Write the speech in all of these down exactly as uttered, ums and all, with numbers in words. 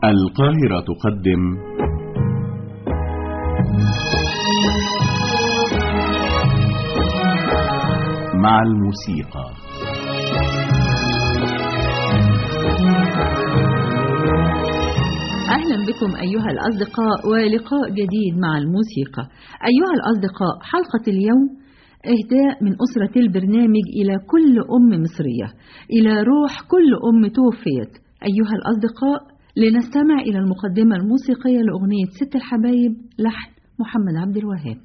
القاهرة تقدم مع الموسيقى. أهلا بكم أيها الأصدقاء ولقاء جديد مع الموسيقى. أيها الأصدقاء، حلقة اليوم إهداء من أسرة البرنامج إلى كل أم مصرية، إلى روح كل أم توفيت. أيها الأصدقاء، لنستمع إلى المقدمة الموسيقية لأغنية ست الحبايب، لحن محمد عبد الوهاب.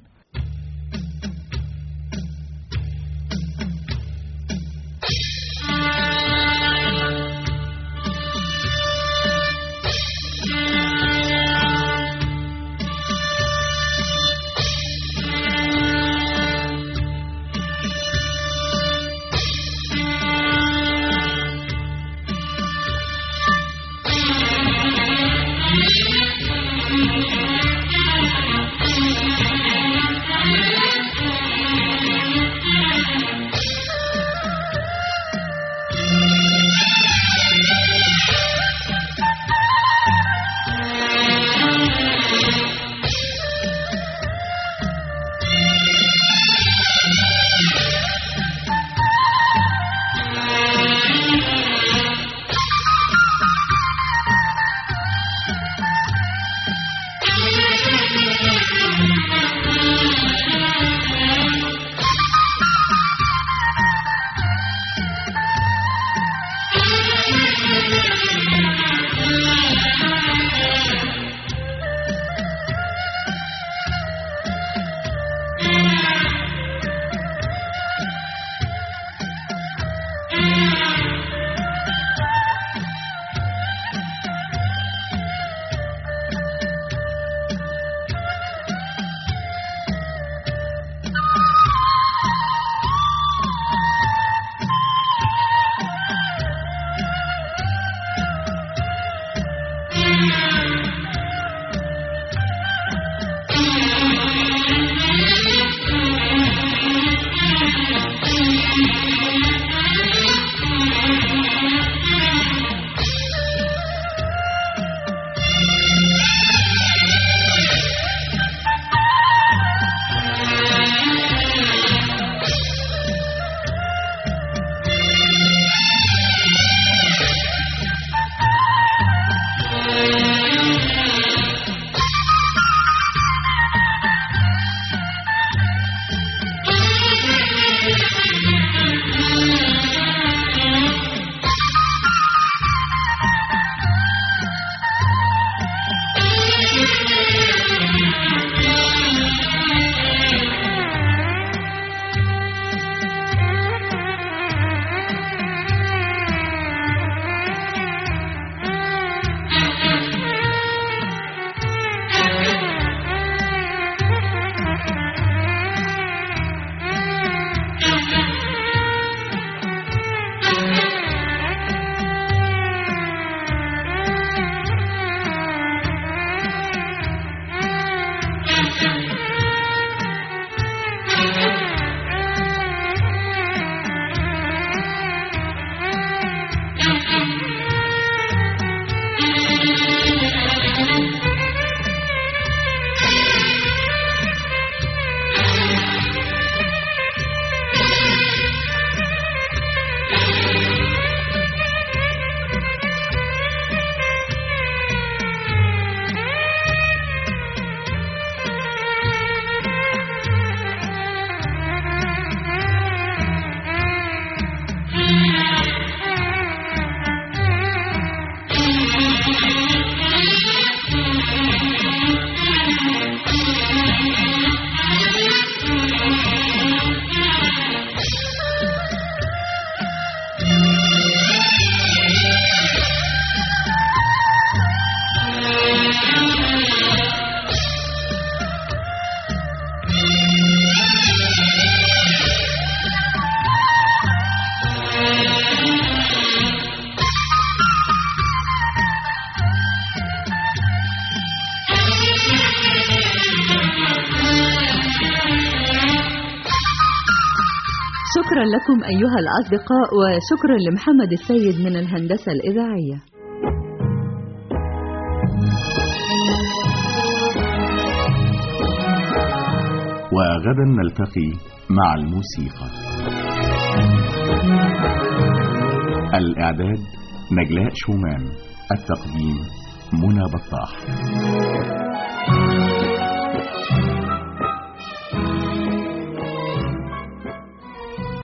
شكرا لكم أيها الأصدقاء، وشكرا لمحمد السيد من الهندسة الإذاعية. وغدا نلتقي مع الموسيقى. الإعداد نجلاء شومان، التقديم منى بطاح.